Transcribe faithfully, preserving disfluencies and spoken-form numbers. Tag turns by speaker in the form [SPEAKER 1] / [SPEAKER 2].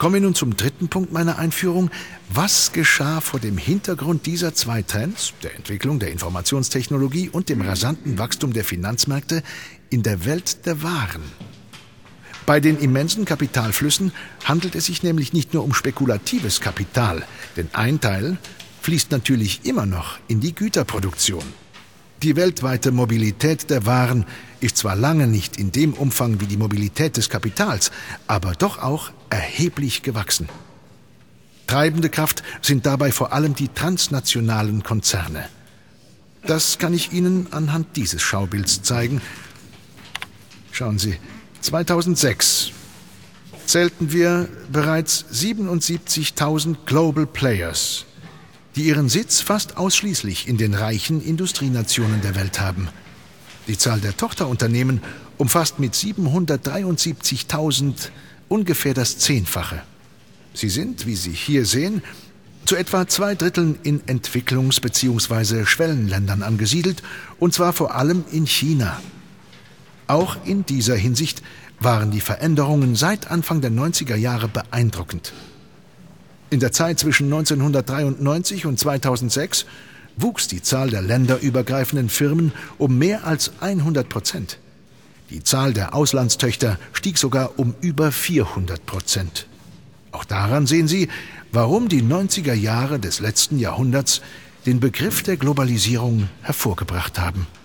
[SPEAKER 1] Kommen wir nun zum dritten Punkt meiner Einführung. Was geschah vor dem Hintergrund dieser zwei Trends, der Entwicklung der Informationstechnologie und dem rasanten Wachstum der Finanzmärkte, in der Welt der Waren? Bei den immensen Kapitalflüssen handelt es sich nämlich nicht nur um spekulatives Kapital, denn ein Teil fließt natürlich immer noch in die Güterproduktion. Die weltweite Mobilität der Waren ist zwar lange nicht in dem Umfang wie die Mobilität des Kapitals, aber doch auch erheblich gewachsen. Treibende Kraft sind dabei vor allem die transnationalen Konzerne. Das kann ich Ihnen anhand dieses Schaubilds zeigen. Schauen Sie, zweitausendsechs zählten wir bereits siebenundsiebzigtausend Global Players, die ihren Sitz fast ausschließlich in den reichen Industrienationen der Welt haben. Die Zahl der Tochterunternehmen umfasst mit siebenhundertdreiundsiebzigtausend ungefähr das Zehnfache. Sie sind, wie Sie hier sehen, zu etwa zwei Dritteln in Entwicklungs- bzw. Schwellenländern angesiedelt, und zwar vor allem in China. Auch in dieser Hinsicht waren die Veränderungen seit Anfang der neunziger Jahre beeindruckend. In der Zeit zwischen neunzehnhundertdreiundneunzig und zweitausendsechs wuchs die Zahl der länderübergreifenden Firmen um mehr als hundert Prozent. Die Zahl der Auslandstöchter stieg sogar um über vierhundert Prozent. Auch daran sehen Sie, warum die neunziger Jahre des letzten Jahrhunderts den Begriff der Globalisierung hervorgebracht haben.